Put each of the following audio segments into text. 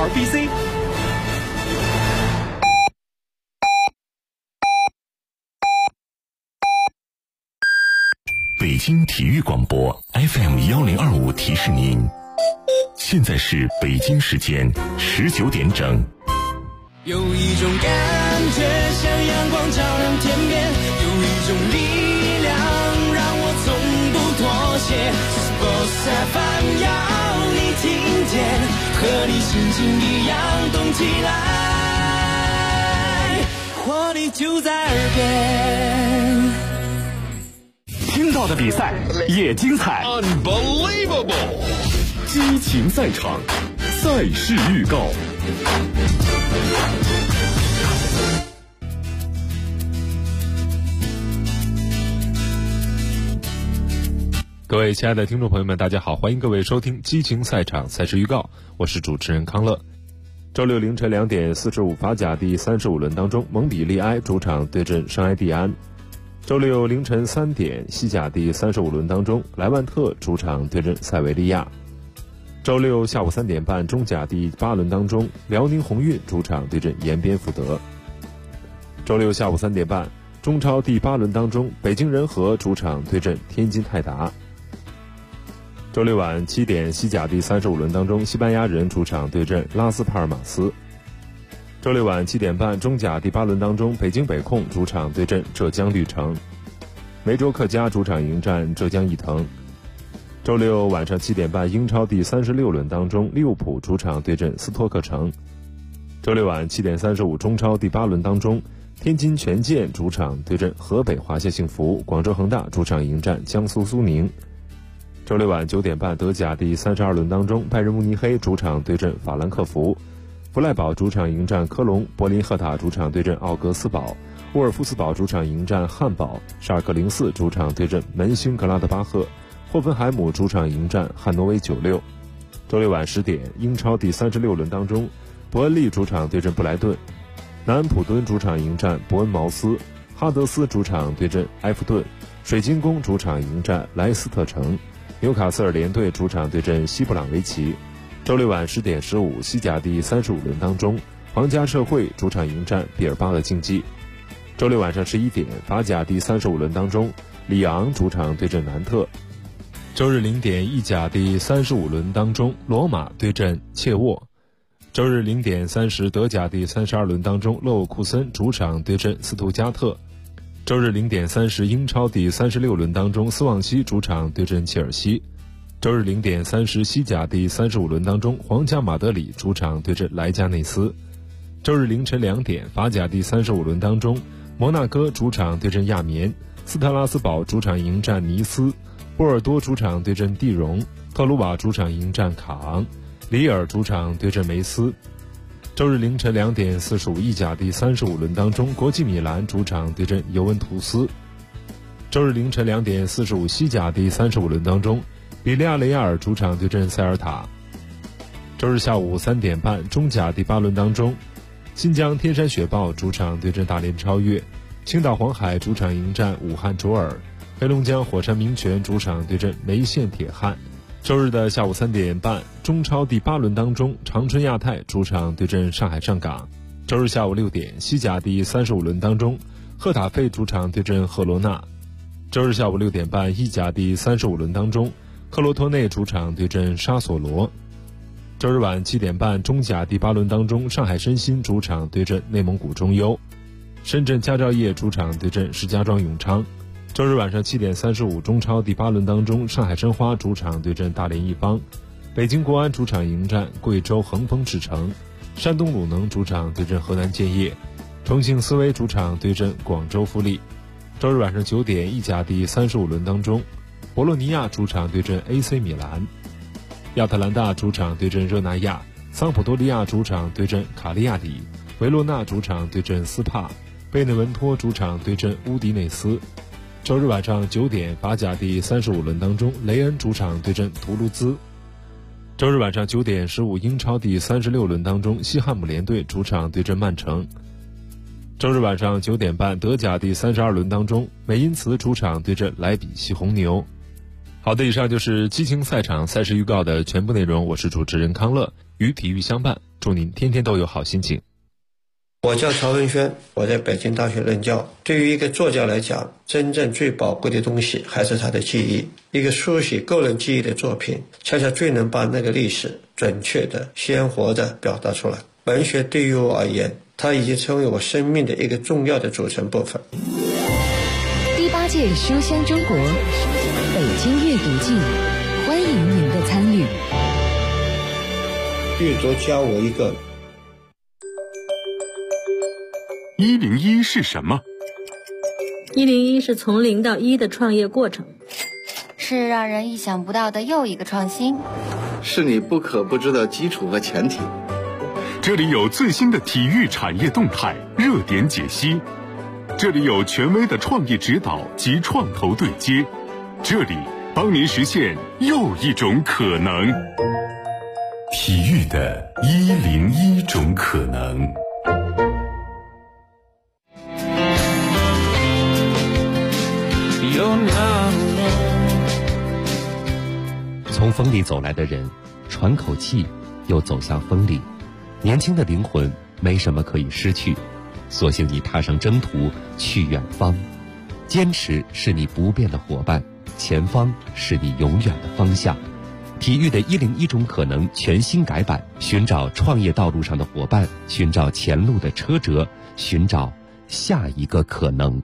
RBC。 北京体育广播 FM1025提示您，现在是北京时间19点整。 有一种感觉像阳光照亮天边，有一种力量让我从不妥协。Sports FM 要你听见，和你心情一样动起来，活力就在耳边。 听到的比赛也精彩 Unbelievable 激情赛场，赛事预告。 各位亲爱的听众朋友们，大家好，欢迎各位收听激情赛场赛事预告，我是主持人康乐。周六凌晨2点45，法甲第35轮当中，蒙彼利埃主场对阵圣埃蒂安。周六凌晨3点，西甲第35轮当中，莱万特主场对阵塞维利亚。周六下午3点半，中甲第8轮当中，辽宁宏运主场对阵延边福德。周六下午3点半，中超第8轮当中，北京人和主场对阵天津泰达。周六晚7点，西甲第35轮当中，西班牙人主场对阵拉斯帕尔马斯。周六晚7点半，中甲第8轮当中，北京北控主场对阵浙江绿城。梅州客家主场迎战浙江毅腾。周六晚上7点半，英超第36轮当中，利物浦主场对阵斯托克城。周六晚7点35，中超第8轮当中，天津权健主场对阵河北华夏幸福，广州恒大主场迎战江苏苏宁。周六晚9点半，德甲第32轮当中，拜仁慕尼黑主场对阵法兰克福。弗赖堡主场迎战科隆，柏林赫塔主场对阵奥格斯堡，沃尔夫斯堡主场迎战汉堡，沙尔克04主场对阵门兴格拉德巴赫，霍芬海姆主场迎战汉诺威96。周六晚10点，英超第36轮当中，伯恩利主场对阵布莱顿，南安普敦主场迎战伯恩茅斯，哈德斯主场对阵埃弗顿，水晶宫主场迎战莱斯特城，纽卡斯尔联队主场对阵西布朗维奇。周六晚10点15，西甲第35轮当中，皇家社会主场迎战毕尔巴鄂竞技。周六晚上11点，法甲第35轮当中，里昂主场对阵南特。周日0点，意甲第35轮当中，罗马对阵切沃。周日0点30，德甲第32轮当中，勒沃库森主场对阵斯图加特。周日0点30，英超第36轮当中，斯旺西主场对阵切尔西。周日0点30，西甲第35轮当中，皇家马德里主场对阵莱加内斯。周日凌晨2点，法甲第35轮当中，摩纳哥主场对阵亚眠，斯特拉斯堡主场迎战尼斯，波尔多主场对阵蒂荣，特鲁瓦主场迎战卡昂，里尔主场对阵梅斯。周日凌晨2点45，意甲第35轮当中，国际米兰主场对阵尤文图斯。周日凌晨2点45，西甲第35轮当中，比利亚雷亚尔主场对阵塞尔塔。周日下午3点半，中甲第8轮当中，新疆天山雪豹主场对阵大连超越，青岛黄海主场迎战武汉卓尔，黑龙江火山民权主场对阵梅县铁汉。周日的下午3点半，中超第8轮当中，长春亚泰主场对阵上海上港。周日下午6点，西甲第35轮当中，赫塔费主场对阵赫罗纳。周日下午6点半，意甲第35轮当中，克罗托内主场对阵沙索罗。周日晚7点半，中甲第8轮当中，上海申鑫主场对阵内蒙古中优，深圳佳兆业主场对阵石家庄永昌。周日晚上7点35，中超第8轮当中，上海申花主场对阵大连一方，北京国安主场迎战贵州恒丰智诚，山东鲁能主场对阵河南建业，重庆斯威主场对阵广州富力。周日晚上9点，意甲第35轮当中，博洛尼亚主场对阵 AC 米兰，亚特兰大主场对阵热那亚，桑普多利亚主场对阵卡利亚底，维罗纳主场对阵斯帕，贝内文托主场对阵乌迪内斯。周日晚上9点，法甲第35轮当中，雷恩主场对阵图卢兹。周日晚上9点15，英超第36轮当中，西汉姆联队主场对阵曼城。周日晚上9点半，德甲第32轮当中，美因茨主场对阵莱比锡红牛。好的，以上就是激情赛场赛事预告的全部内容，我是主持人康乐，与体育相伴， 祝您天天都有好心情。 我叫曹文轩，我在北京大学任教。对于一个作家来讲，真正最宝贵的东西还是他的记忆。一个书写个人记忆的作品，恰恰最能把那个历史准确的、鲜活的表达出来。文学对于我而言，它已经成为我生命的一个重要的组成部分。 第8届书香中国北京阅读季，欢迎您的参与。 阅读教我一个。 101是什么 ？101是从0到1的创业过程， 是让人意想不到的又一个创新， 是你不可不知的基础和前提。 这里有最新的体育产业动态热点解析，这里有权威的创业指导及创投对接，这里帮您实现又一种可能。体育的101种可能。 从风里走来的人，喘口气，又走向风里。年轻的灵魂没什么可以失去，索性你踏上征途，去远方。坚持是你不变的伙伴，前方是你永远的方向。体育的101种可能全新改版，寻找创业道路上的伙伴，寻找前路的车辙，寻找下一个可能。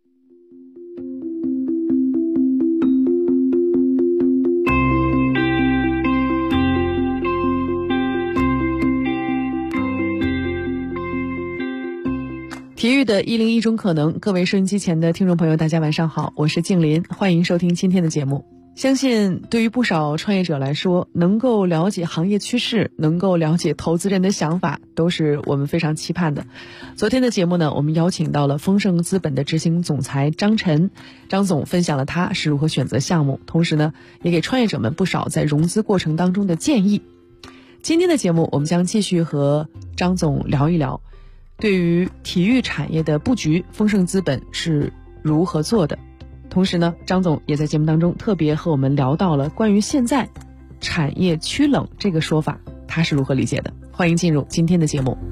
体育的101种可能，各位收音机前的听众朋友大家晚上好，我是静林，欢迎收听今天的节目。相信对于不少创业者来说，能够了解行业趋势，能够了解投资人的想法，都是我们非常期盼的。昨天的节目呢，我们邀请到了丰盛资本的执行总裁张晨，张总分享了他是如何选择项目，同时呢，也给创业者们不少在融资过程当中的建议。今天的节目我们将继续和张总聊一聊对于体育产业的布局，丰盛资本是如何做的。同时呢，张总也在节目当中特别和我们聊到了关于现在产业趋冷这个说法，他是如何理解的。欢迎进入今天的节目。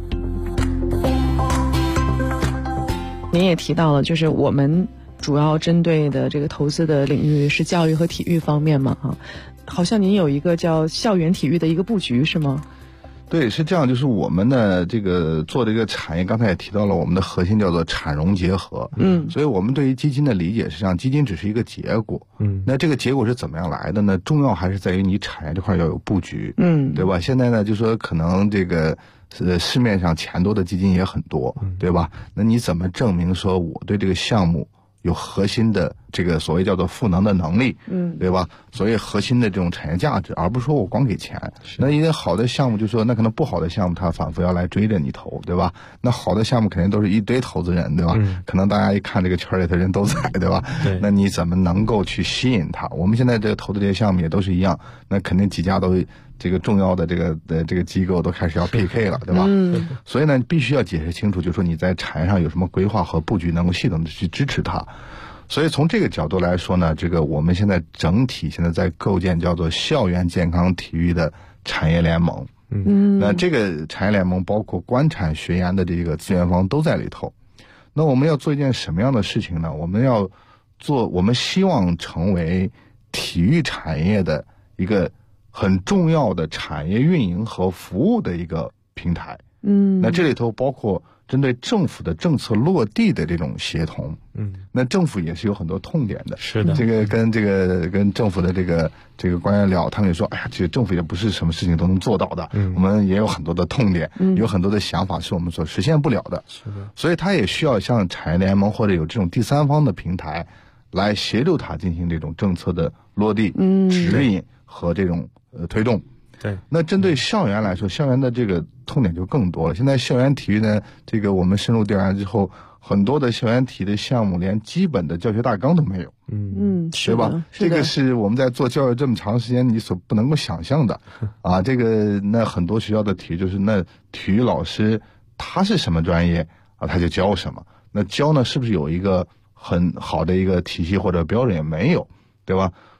您也提到了，就是我们主要针对的这个投资的领域是教育和体育方面嘛，好像您有一个叫校园体育的一个布局是吗？ 对，是这样，就是我们的这个做这个产业，刚才也提到了，我们的核心叫做产融结合。所以我们对于基金的理解，实际上基金只是一个结果。那这个结果是怎么样来的呢？重要还是在于你产业这块要有布局。对吧？现在呢，就说可能这个市面上钱多的基金也很多，对吧？那你怎么证明说我对这个项目有核心的这个所谓叫做赋能的能力，对吧？所以核心的这种产业价值，而不是说我光给钱。那一些好的项目，就说那可能不好的项目，它反复要来追着你投，对吧？那好的项目肯定都是一堆投资人，对吧？可能大家一看这个圈里的人都在，对吧？那你怎么能够去吸引他？我们现在这个投的这些项目也都是一样，那肯定几家都这个重要的这个机构都开始要 PK 了，对吧？所以呢，必须要解释清楚，就是说你在产业上有什么规划和布局，能够系统的去支持它。所以从这个角度来说呢，这个我们现在整体现在在构建叫做校园健康体育的产业联盟。那这个产业联盟包括官产学研的这个资源方都在里头。那我们要做一件什么样的事情呢？我们希望成为体育产业的一个很重要的产业运营和服务的一个平台。那这里头包括针对政府的政策落地的这种协同。那政府也是有很多痛点的。 是的， 这个跟政府的这个官员聊，他们也说，哎呀，这个政府也不是什么事情都能做到的。我们也有很多的痛点，有很多的想法是我们所实现不了的。 是的， 所以它也需要像产业联盟或者有这种第三方的平台来协助它进行这种政策的落地、指引和这种推动。 对， 那针对校园来说，校园的这个痛点就更多了。现在校园体育呢，这个我们深入调研之后，很多的校园体育的项目连基本的教学大纲都没有。对吧？这个是我们在做教育这么长时间你所不能够想象的啊。这个那很多学校的体育就是那体育老师他是什么专业啊，他就教什么。那教呢是不是有一个很好的一个体系或者标准也没有，对吧？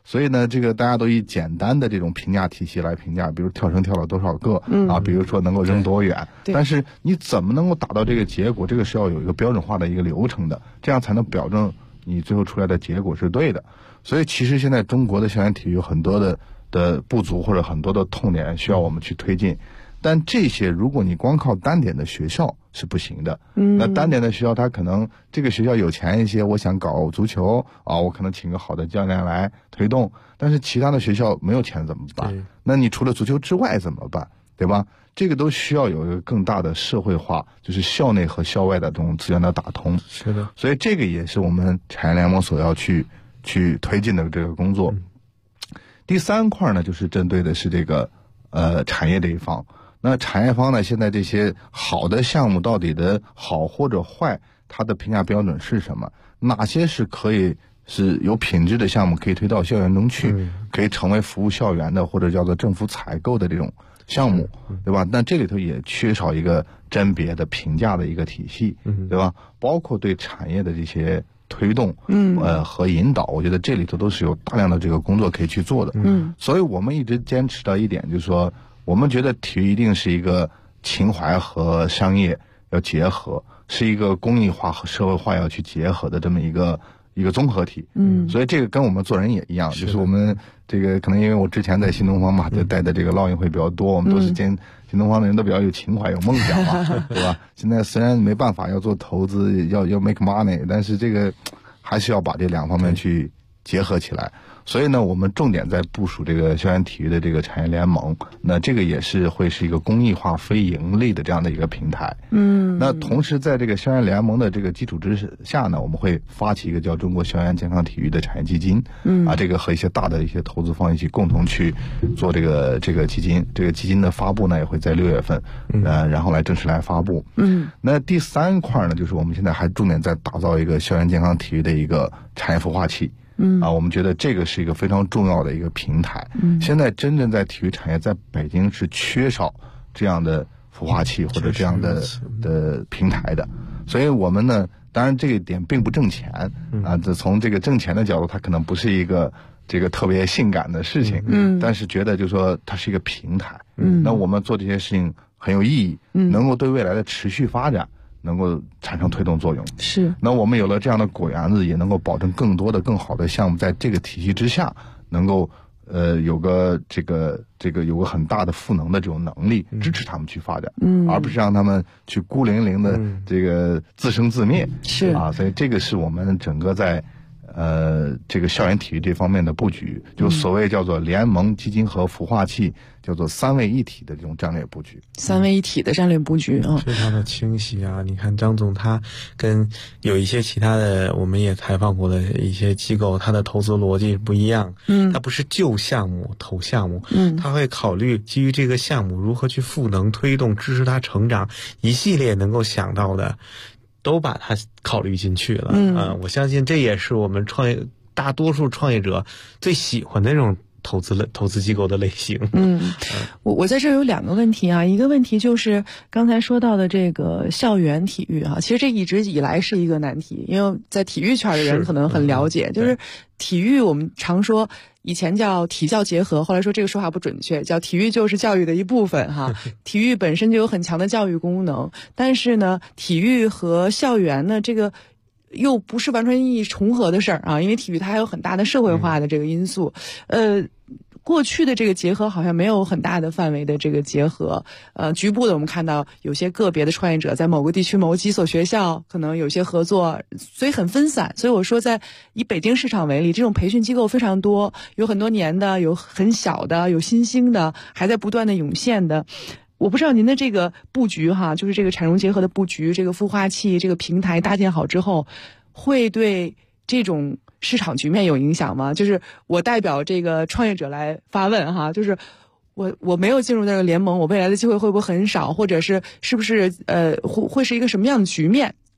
所以呢，这个大家都以简单的这种评价体系来评价，比如跳绳跳了多少个，比如说能够扔多远，但是你怎么能够达到这个结果，这个是要有一个标准化的一个流程的，这样才能保证你最后出来的结果是对的。所以其实现在中国的校园体育有很多的不足或者很多的痛点需要我们去推进，但这些如果你光靠单点的学校是不行的。那单点的学校，它可能这个学校有钱一些，我想搞足球我可能请个好的教练来推动，但是其他的学校没有钱怎么办？那你除了足球之外怎么办？对吧？这个都需要有一个更大的社会化，就是校内和校外的这种资源的打通。 是的， 所以这个也是我们产业联盟所要去推进的这个工作。第3块呢，就是针对的是这个产业这一方。那产业方呢，现在这些好的项目到底的好或者坏，它的评价标准是什么？哪些是可以是有品质的项目可以推到校园中去，可以成为服务校园的或者叫做政府采购的这种项目，对吧？那这里头也缺少一个甄别的评价的一个体系，对吧？包括对产业的这些推动，和引导，我觉得这里头都是有大量的这个工作可以去做的。所以我们一直坚持到一点，就是说，我们觉得体育一定是一个情怀和商业要结合，是一个公益化和社会化要去结合的这么一个综合体。所以这个跟我们做人也一样，就是我们这个可能因为我之前在新东方嘛，就带的这个烙印会比较多，我们都是新东方的人都比较有情怀有梦想嘛，对吧？现在虽然没办法要做投资，要 make money， 但是这个还是要把这2方面去结合起来。所以呢，我们重点在部署这个校园体育的这个产业联盟，那这个也是会是一个公益化非盈利的这样的一个平台。那同时在这个校园联盟的这个基础之下呢，我们会发起一个叫中国校园健康体育的产业基金，这个和一些大的一些投资方一起共同去做这个基金。这个基金的发布呢，也会在6月份，然后来正式来发布。那第3块呢，就是我们现在还重点在打造一个校园健康体育的一个产业孵化器。我们觉得这个是一个非常重要的一个平台。现在真正在体育产业在北京是缺少这样的孵化器或者这样的平台的，所以我们呢，当然这个点并不挣钱从这个挣钱的角度，它可能不是一个这个特别性感的事情，但是觉得就是说它是一个平台。那我们做这些事情很有意义，能够对未来的持续发展能够产生推动作用。 是。 那我们有了这样的果园子，也能够保证更多的更好的项目在这个体系之下能够有个这个有个很大的赋能的这种能力，支持他们去发展，而不是让他们去孤零零的这个自生自灭。 是所以这个是我们整个在这个校园体育这方面的布局，就所谓叫做联盟、基金和孵化器，叫做3位一体的这种战略布局。 3位一体的战略布局非常的清晰啊！你看张总他跟有一些其他的我们也采访过的一些机构，他的投资逻辑不一样。他不是就项目投项目，他会考虑基于这个项目如何去赋能、推动、支持他成长，一系列能够想到的都把它考虑进去了。我相信这也是我们大多数创业者最喜欢的那种投资机构的类型。 我在这有2个问题啊，一个问题就是刚才说到的这个校园体育其实这一直以来是一个难题，因为在体育圈的人可能很了解，就是体育我们常说以前叫体教结合，后来说这个说法不准确，叫体育就是教育的一部分体育本身就有很强的教育功能，但是呢，体育和校园呢，这个又不是完全意义重合的事儿因为体育它还有很大的社会化的这个因素。过去的这个结合好像没有很大的范围的这个结合，局部的我们看到有些个别的创业者在某个地区某几所学校可能有些合作，所以很分散。所以我说以北京市场为例，这种培训机构非常多，有很多年的，有很小的，有新兴的，还在不断的涌现的。我不知道您的这个布局就是这个产融结合的布局，这个孵化器这个平台搭建好之后，会对这种市场局面有影响吗？就是我代表这个创业者来发问就是我没有进入那个联盟，我未来的机会会不会很少，或者是不是会是一个什么样的局面？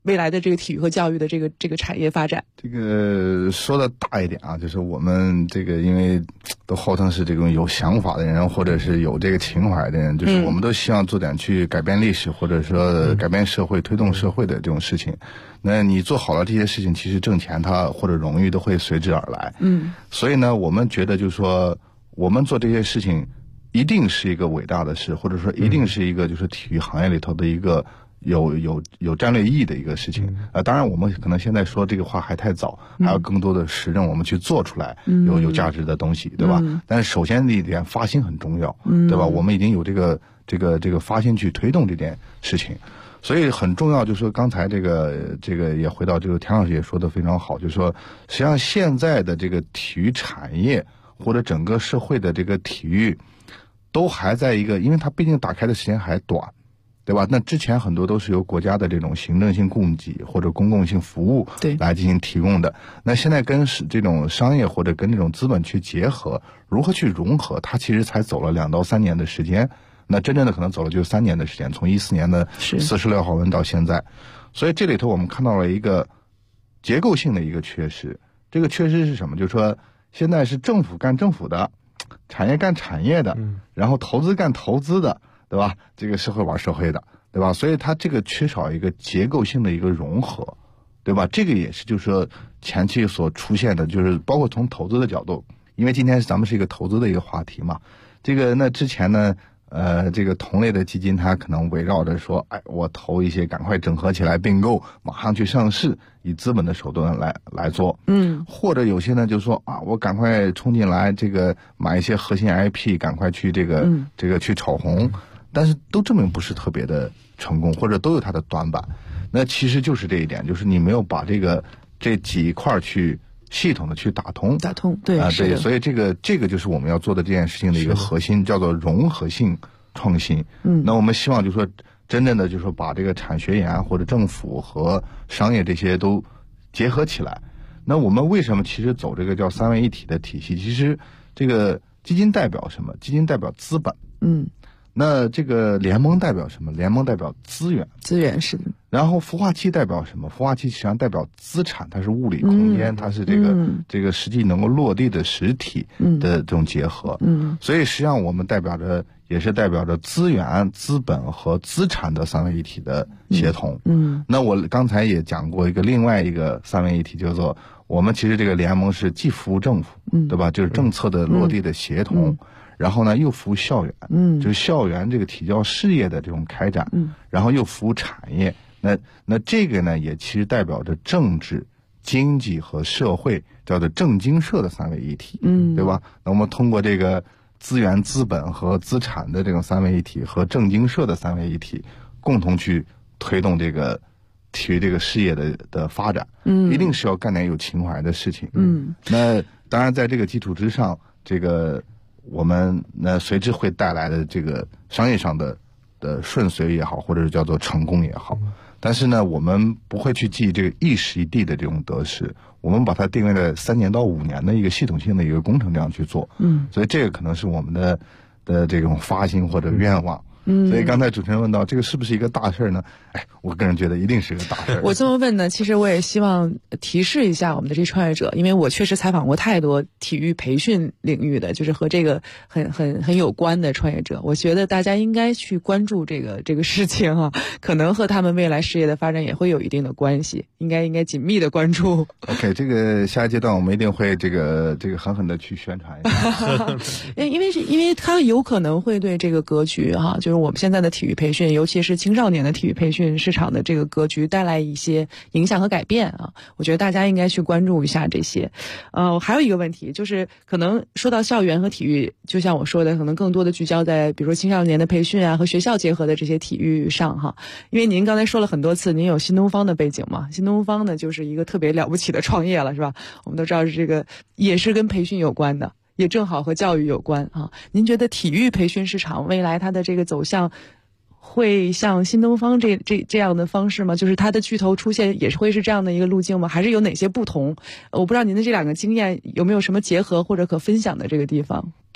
未来的这个体育和教育的这个产业发展？ 这个说的大一点啊，就是我们这个因为都号称是这种有想法的人，或者是有这个情怀的人，就是我们都希望做点去改变历史，或者说改变社会、推动社会的这种事情。那你做好了这些事情，其实挣钱它或者荣誉都会随之而来。所以呢，我们觉得就是说，我们做这些事情一定是一个伟大的事，或者说一定是一个就是体育行业里头的一个有战略意义的一个事情。当然我们可能现在说这个话还太早，还有更多的实证我们去做出来有价值的东西，对吧？但是首先一点，发心很重要，对吧？我们已经有这个发心去推动这件事情。所以很重要，就是说刚才这个也回到这个田老师也说的非常好，就是说实际上现在的这个体育产业或者整个社会的这个体育都还在一个，因为它毕竟打开的时间还短，对吧？那之前很多都是由国家的这种行政性供给或者公共性服务来进行提供的。那现在跟这种商业或者跟这种资本去结合，如何去融合，它其实才走了2到3年的时间。那真正的可能走了就3年的时间，从14年的46号文到现在。所以这里头我们看到了一个结构性的一个缺失。这个缺失是什么？就是说现在是政府干政府的，产业干产业的，然后投资干投资的，对吧？这个社会玩社会的，对吧？所以它这个缺少一个结构性的一个融合，对吧？这个也是就是说前期所出现的，就是包括从投资的角度，因为今天咱们是一个投资的一个话题嘛。这个那之前呢，这个同类的基金它可能围绕着说，哎，我投一些赶快整合起来并购，马上去上市，以资本的手段来做。或者有些呢就说啊，我赶快冲进来，这个买一些核心 IP， 赶快去这个去炒红，但是都证明不是特别的成功，或者都有它的短板。那其实就是这一点，就是你没有把这几块去系统的去打通， 对对，所以这个就是我们要做的这件事情的一个核心，叫做融合性创新。那我们希望就是说，真正的就是说把这个产学研或者政府和商业这些都结合起来。那我们为什么其实走这个叫3位一体的体系？其实这个基金代表什么？基金代表资本。那这个联盟代表什么？联盟代表资源是的。 然后孵化器代表什么？孵化器实际上代表资产，它是物理空间，它是这个实际能够落地的实体的这种结合。所以实际上我们也是代表着资源、资本和资产的3位一体的协同。那我刚才也讲过另外一个3位一体，叫做我们其实这个联盟是既服务政府，对吧？就是政策的落地的协同。然后呢，又服务校园，就是校园这个体教事业的这种开展，然后又服务产业。那这个呢，也其实代表着政治、经济和社会，叫做政经社的3位一体，对吧？那我们通过这个资源、资本和资产的这种3位一体和政经社的3位一体，共同去推动这个体育这个事业的发展。一定是要干点有情怀的事情。那当然在这个基础之上，这个我们呢随之会带来的这个商业上的顺遂也好，或者是叫做成功也好，但是呢我们不会去记这个一时一地的这种得失，我们把它定位在3年到5年的一个系统性的一个工程这样去做。所以这个可能是我们的这种发心或者愿望。所以刚才主持人问到这个是不是一个大事呢？我个人觉得一定是个大事。 我这么问呢，其实我也希望提示一下我们的这创业者，因为我确实采访过太多体育培训领域的，就是和这个很有关的创业者。我觉得大家应该去关注这个事情啊，可能和他们未来事业的发展也会有一定的关系，应该紧密的关注。 OK， 这个下一阶段我们一定会这个狠狠的去宣传一下。 因为它有可能会对这个格局就是我们现在的体育培训，尤其是青少年的体育培训市场的这个格局带来一些影响和改变啊。我觉得大家应该去关注一下这些。还有一个问题就是，可能说到校园和体育，就像我说的，可能更多的聚焦在比如说青少年的培训和学校结合的这些体育上因为您刚才说了很多次，您有新东方的背景嘛，新东方呢就是一个特别了不起的创业了，是吧？我们都知道是这个也是跟培训有关的，也正好和教育有关您觉得体育培训市场未来它的这个走向会像新东方这样的方式吗？就是它的巨头出现也是会是这样的一个路径吗？还是有哪些不同？我不知道您的这2个经验有没有什么结合或者可分享的这个地方。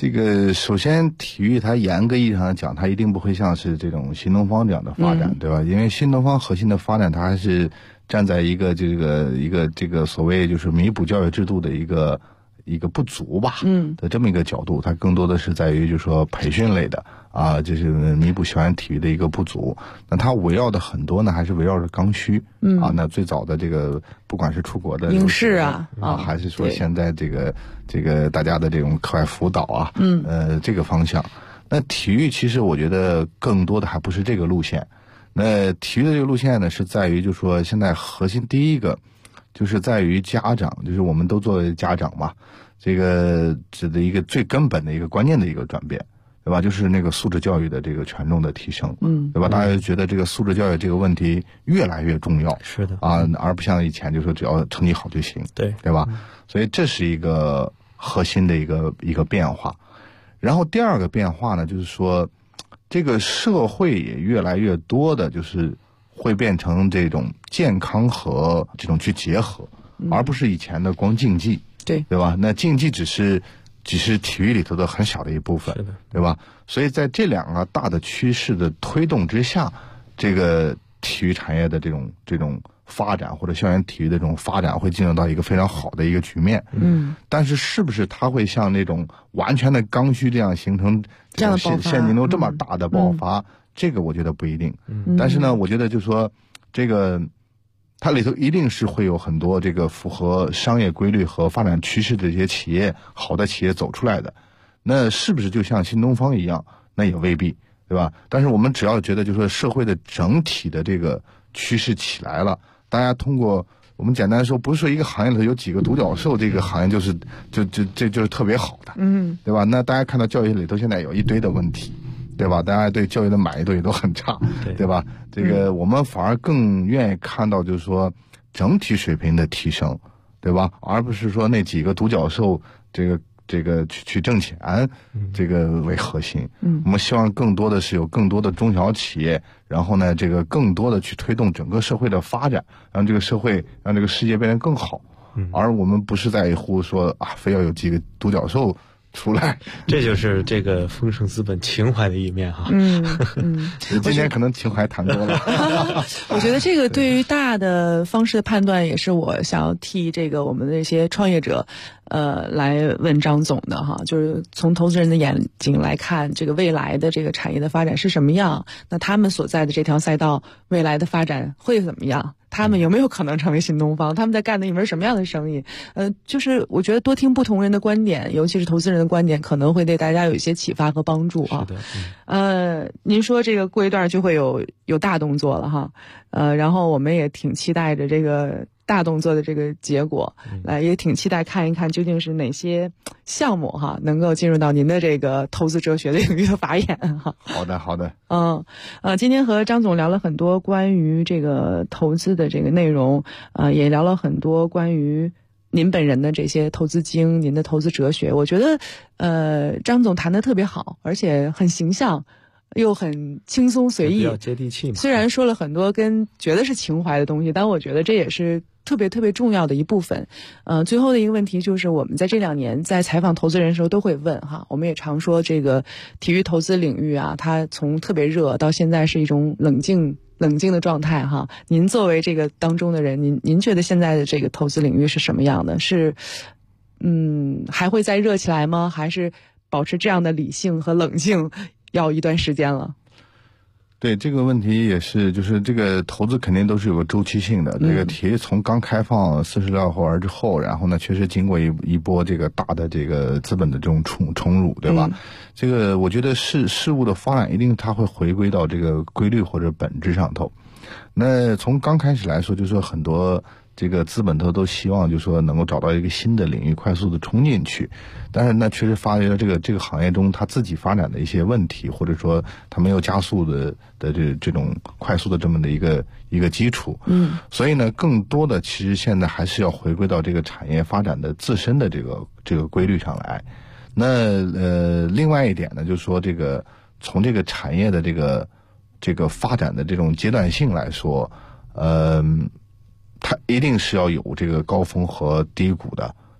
这个首先体育它严格意义上讲，它一定不会像是这种新东方这样的发展，对吧？因为新东方核心的发展，它还是站在一个这个所谓就是弥补教育制度的一个不足吧，的这么一个角度，它更多的是在于就是说培训类的啊，就是弥补校园体育的一个不足。那它围绕的很多呢，还是围绕着刚需，那最早的这个不管是出国的影视啊， 还是说现在这个大家的这种课外辅导啊，这个方向。那体育其实我觉得更多的还不是这个路线。那体育的这个路线呢，是在于就是说现在核心第一个就是在于家长，就是我们都作为家长嘛，这个指的一个最根本的一个关键的一个转变，对吧？就是那个素质教育的这个权重的提升，对吧？大家觉得这个素质教育这个问题越来越重要， 是的啊，而不像以前就说只要成绩好就行， 对吧？所以这是一个核心的一个变化。然后第二个变化呢，就是说这个社会也越来越多的就是会变成这种健康和这种去结合，而不是以前的光竞技，对吧？那竞技只是体育里头的很小的一部分，对吧？所以在这两个大的趋势的推动之下，这个体育产业的这种发展或者校园体育的这种发展会进入到一个非常好的一个局面。但是是不是它会像那种完全的刚需这样形成这样现金流这么大的爆发？这个我觉得不一定。但是呢，我觉得就是说这个它里头一定是会有很多这个符合商业规律和发展趋势的这些企业，好的企业走出来的。那是不是就像新东方一样？那也未必，对吧？但是我们只要觉得就是说社会的整体的这个趋势起来了，大家通过我们简单说，不是说一个行业里头有几个独角兽，这个行业就是特别好的，对吧？那大家看到教育里头现在有一堆的问题，对吧？大家对教育的满意度也都很差，对吧？这个我们反而更愿意看到就是说整体水平的提升，对吧？而不是说那几个独角兽这个去挣钱，这个为核心。我们希望更多的是有更多的中小企业，然后呢，这个更多的去推动整个社会的发展，让这个社会让这个世界变得更好。而我们不是在乎说啊，非要有几个独角兽出来， 这就是这个丰盛资本情怀的一面哈。 今天可能情怀谈多了。 我觉得这个对于大的方式的判断，也是我想要替这个我们的这些创业者，来问张总的哈，就是从投资人的眼睛来看，这个未来的这个产业的发展是什么样？那他们所在的这条赛道未来的发展会怎么样？他们有没有可能成为新东方？他们在干的一门什么样的生意？就是我觉得多听不同人的观点，尤其是投资人的观点，可能会对大家有一些启发和帮助啊。 是的。 您说这个过一段就会有大动作了哈，然后我们也挺期待着这个大动作的这个结果，也挺期待看一看究竟是哪些项目哈能够进入到您的这个投资哲学的领域的法眼哈。 好的。 今天和张总聊了很多关于这个投资的这个内容，也聊了很多关于您本人的这些投资经，您的投资哲学。我觉得张总谈得特别好，而且很形象。又很轻松随意， 比较接地气嘛。 虽然说了很多跟觉得是情怀的东西，但我觉得这也是特别特别重要的一部分。最后的一个问题就是，我们在这2年在采访投资人的时候都会问哈，我们也常说这个体育投资领域啊，它从特别热到现在是一种冷静的状态哈。您作为这个当中的人，您觉得现在的这个投资领域是什么样的？是还会再热起来吗？还是保持这样的理性和冷静？要一段时间了。 对这个问题也是，就是这个投资肯定都是有个周期性的。这个体育从刚开放40后而之后，然后呢，确实经过一波这个大的这个资本的这种冲入，对吧？这个我觉得事物的发展一定它会回归到这个规律或者本质上头。那从刚开始来说，就是说很多这个资本都希望就是说能够找到一个新的领域快速的冲进去，但是呢确实发觉了这个行业中它自己发展的一些问题，或者说它没有加速的这种快速的这么的一个基础。所以呢更多的其实现在还是要回归到这个产业发展的自身的这个规律上来。那另外一点呢，就是说这个从这个产业的这个发展的这种阶段性来说，它一定是要有这个高峰和低谷的，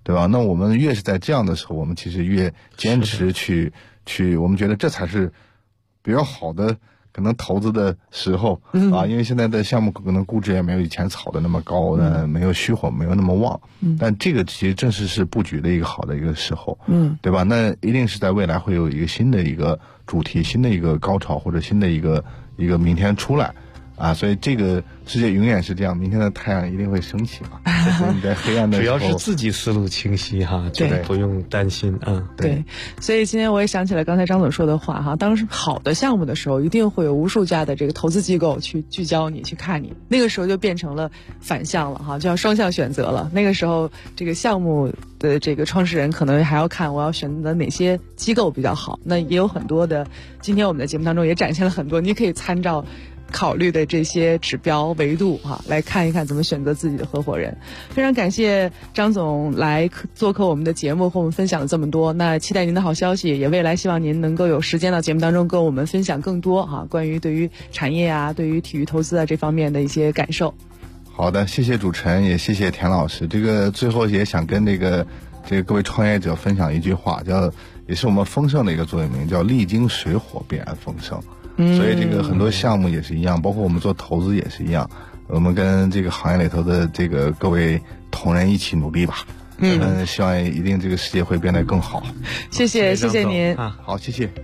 对吧？那我们越是在这样的时候，我们其实越坚持去，我们觉得这才是比较好的可能投资的时候啊，因为现在的项目可能估值也没有以前炒的那么高，没有虚火，没有那么旺，但这个其实正是布局的一个好的一个时候，对吧？那一定是在未来会有一个新的一个主题，新的一个高潮，或者新的一个明天出来。啊，所以这个世界永远是这样，明天的太阳一定会升起嘛。所以你在黑暗的时候， 主要是自己思路清晰哈，就不用担心。 对。所以今天我也想起来刚才张总说的话哈，当时好的项目的时候，一定会有无数家的这个投资机构去聚焦你，去看你，那个时候就变成了反向了哈，就要双向选择了。那个时候这个项目的这个创始人可能还要看我要选择哪些机构比较好。那也有很多的，今天我们的节目当中也展现了很多，你可以参照考虑的这些指标维度来看一看怎么选择自己的合伙人。非常感谢张总来做客我们的节目，和我们分享了这么多。那期待您的好消息，也未来希望您能够有时间到节目当中跟我们分享更多关于对于产业啊，对于体育投资啊这方面的一些感受。 好的，谢谢主持人，也谢谢田老师。这个最后也想跟这个各位创业者分享一句话，也是我们丰盛的一个座右铭，叫历经水火必然丰盛。所以这个很多项目也是一样，包括我们做投资也是一样，我们跟这个行业里头的这个各位同仁一起努力吧。我们希望一定这个世界会变得更好。 谢谢您。 好，谢谢。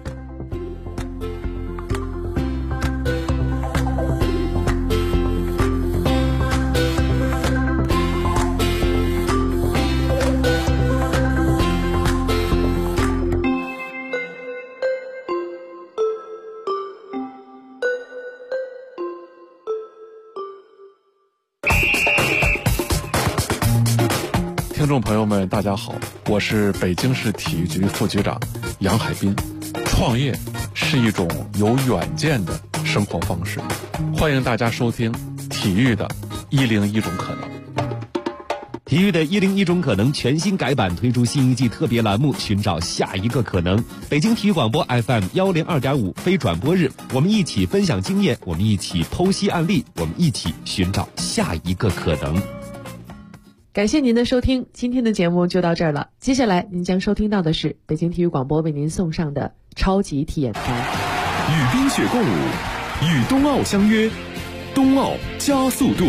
听众朋友们大家好，我是北京市体育局副局长杨海滨。创业是一种有远见的生活方式，欢迎大家收听体育的101种可能。 体育的101种可能全新改版，推出新一季特别栏目，寻找下一个可能。北京体育广播 FM 102.5非转播日，我们一起分享经验，我们一起剖析案例，我们一起寻找下一个可能。 感谢您的收听，今天的节目就到这儿了。接下来您将收听到的是北京体育广播为您送上的超级体验团。 与冰雪共舞，与冬奥相约，冬奥加速度。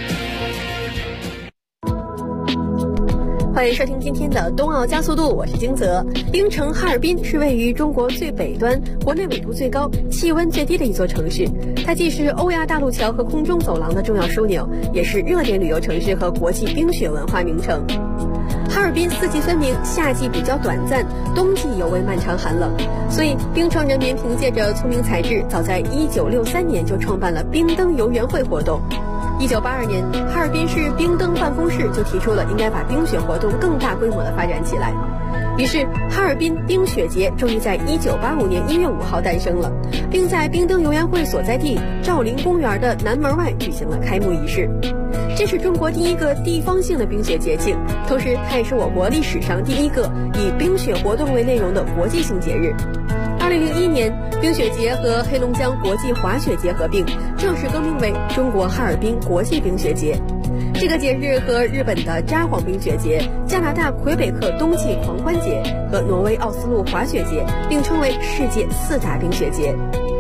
欢迎收听今天的冬奥加速度，我是金泽。冰城哈尔滨是位于中国最北端、国内纬度最高、气温最低的一座城市，它既是欧亚大陆桥和空中走廊的重要枢纽，也是热点旅游城市和国际冰雪文化名城。哈尔滨四季分明，夏季比较短暂，冬季尤为漫长寒冷，所以冰城人民凭借着聪明才智，早在1963年就创办了冰灯游园会活动。1982年，哈尔滨市冰灯办公室就提出了应该把冰雪活动更大规模的发展起来。于是，哈尔滨冰雪节终于在1985年1月5号诞生了，并在冰灯游园会所在地兆麟公园的南门外举行了开幕仪式。这是中国第一个地方性的冰雪节庆，同时它也是我国历史上第一个以冰雪活动为内容的国际性节日。2001年，冰雪节和黑龙江国际滑雪节合并，正式更名为中国哈尔滨国际冰雪节。这个节日和日本的札幌冰雪节、加拿大魁北克冬季狂欢节和挪威奥斯陆滑雪节并称为世界4大冰雪节。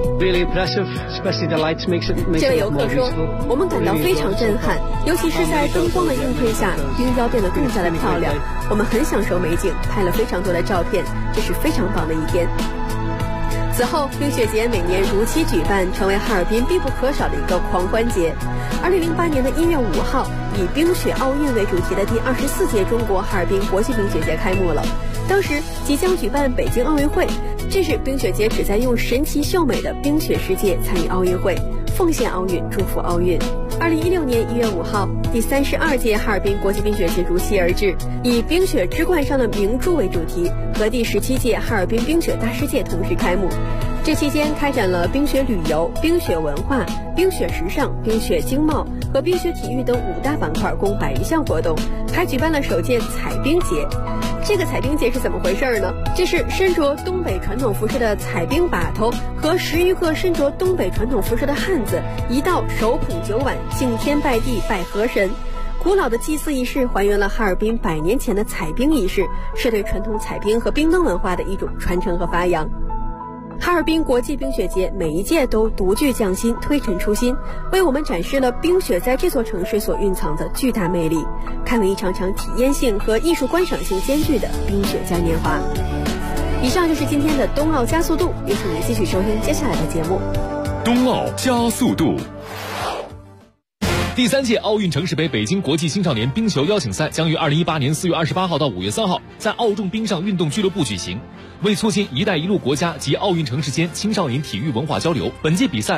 这位游客说，我们感到非常震撼，尤其是在灯光的映衬下，冰雕变得更加的漂亮。我们很享受美景，拍了非常多的照片，这是非常棒的一天。此后，冰雪节每年如期举办，成为哈尔滨必不可少的一个狂欢节。2008年的1月5号，以冰雪奥运为主题的第24届中国哈尔滨国际冰雪节开幕了。当时即将举办北京奥运会，这是冰雪节旨在用神奇秀美的冰雪世界参与奥运会，奉献奥运，祝福奥运。2016年1月5号，第32届哈尔滨国际冰雪节如期而至，以冰雪之冠上的明珠为主题，和第17届哈尔滨冰雪大世界同时开幕。这期间开展了冰雪旅游、冰雪文化、冰雪时尚、冰雪经贸和冰雪体育等5大板块，共100余项活动，还举办了首届彩冰节。这个彩冰节是怎么回事呢？这是身着东北传统服饰的彩冰把头和10余个身着东北传统服饰的汉子，一道手捧酒碗，敬天拜地拜河神。 古老的祭祀仪式还原了哈尔滨100年前的采冰仪式，是对传统采冰和冰灯文化的一种传承和发扬。哈尔滨国际冰雪节每一届都独具匠心，推陈出新，为我们展示了冰雪在这座城市所蕴藏的巨大魅力，堪为一场场体验性和艺术观赏性兼具的冰雪嘉年华。以上就是今天的冬奥加速度，也请您继续收听接下来的节目。 冬奥加速度。 第3届奥运城市杯北京国际青少年冰球邀请赛将于2018年4月28号到5月3号在奥众冰上运动俱乐部举行。为促进“一带一路”国家及奥运城市间青少年体育文化交流，本届比赛